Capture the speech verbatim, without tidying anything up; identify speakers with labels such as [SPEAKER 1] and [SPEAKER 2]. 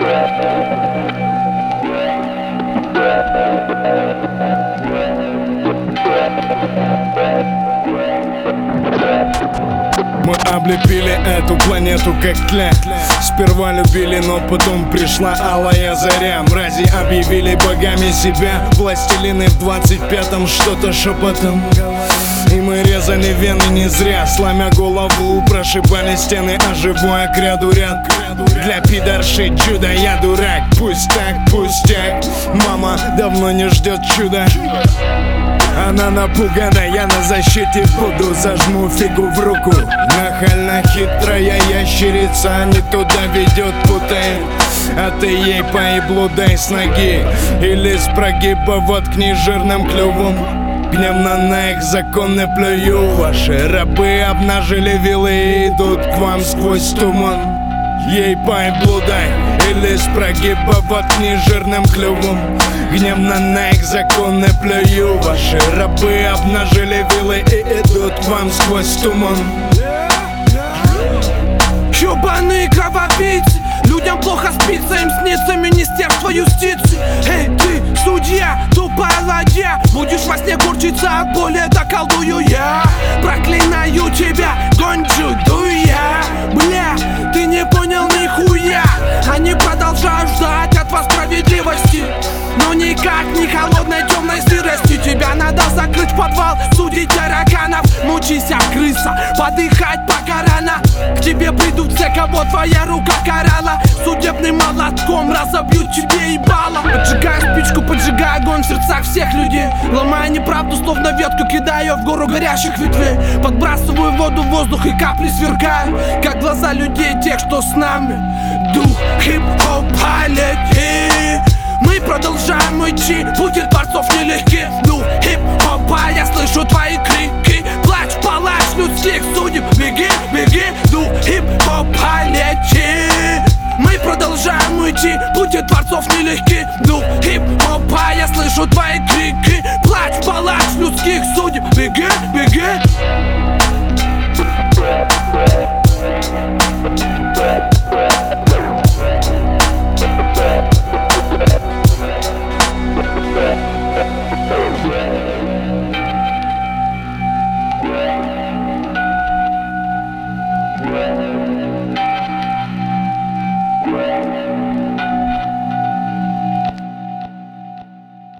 [SPEAKER 1] Мы облепили эту планету как тля. Сперва любили, но потом пришла алая заря. Мрази объявили богами себя. Властелины в двадцать пятом что-то шепотом. И мы резали вены не зря. Сломя голову, прошибали стены, а живой отряд ряд. Для пидорши чудо, я дурак. Пусть так, пустяк. Мама давно не ждет чуда. Она напугана, я на защите буду. Зажму фигу в руку. Нахально хитрая ящерица не туда ведет, путает. А ты ей поеблу дай с ноги. Или с прогиба воткни жирным клювом. Гневно на их законы плюю. Ваши рабы обнажили вилы и идут к вам сквозь туман. Ей поеблу дай. Или с прогиба воткни жирным клювом. Гневно на их законы плюю. Ваши рабы обнажили вилы и идут к вам сквозь туман.
[SPEAKER 2] Ёбаные кровопийцы, людям плохо спится, им снится министерство юстиции. Эй, ты, судья, тупая ладья, будешь во сне корчиться от боли, да колдую я. Проклинаю тебя, гончу, дуя. Бля, ты не понял нихуя. Они продолжают ждать от вас справедливости, но никак не холодной темной сырости. Тебя надо закрыть в подвал, судить тараканов. Мучись, а крыса, подыхать пока рано. К тебе придут все, кого твоя рука карала. Судебным молотком разобьют тебе ебало. Поджигаю спичку, поджигаю огонь в сердцах всех людей. Ломая неправду, словно ветку кидаю в гору горящих ветвей. Подбрасываю воду в воздух и капли свергаю, как глаза людей, тех, что с нами. Дух хип-хопа лети. Мы продолжаем идти, пути творцов нелегкий. Дух хип-хопа, я слышу твои крики. Плачь, палач людских судеб. Беги, беги, дух хип-хопа лети. Мы продолжаем идти, пути творцов нелегки. Дух хип-хопа, я слышу твои крики. Плачь, палач людских судеб. Беги, беги.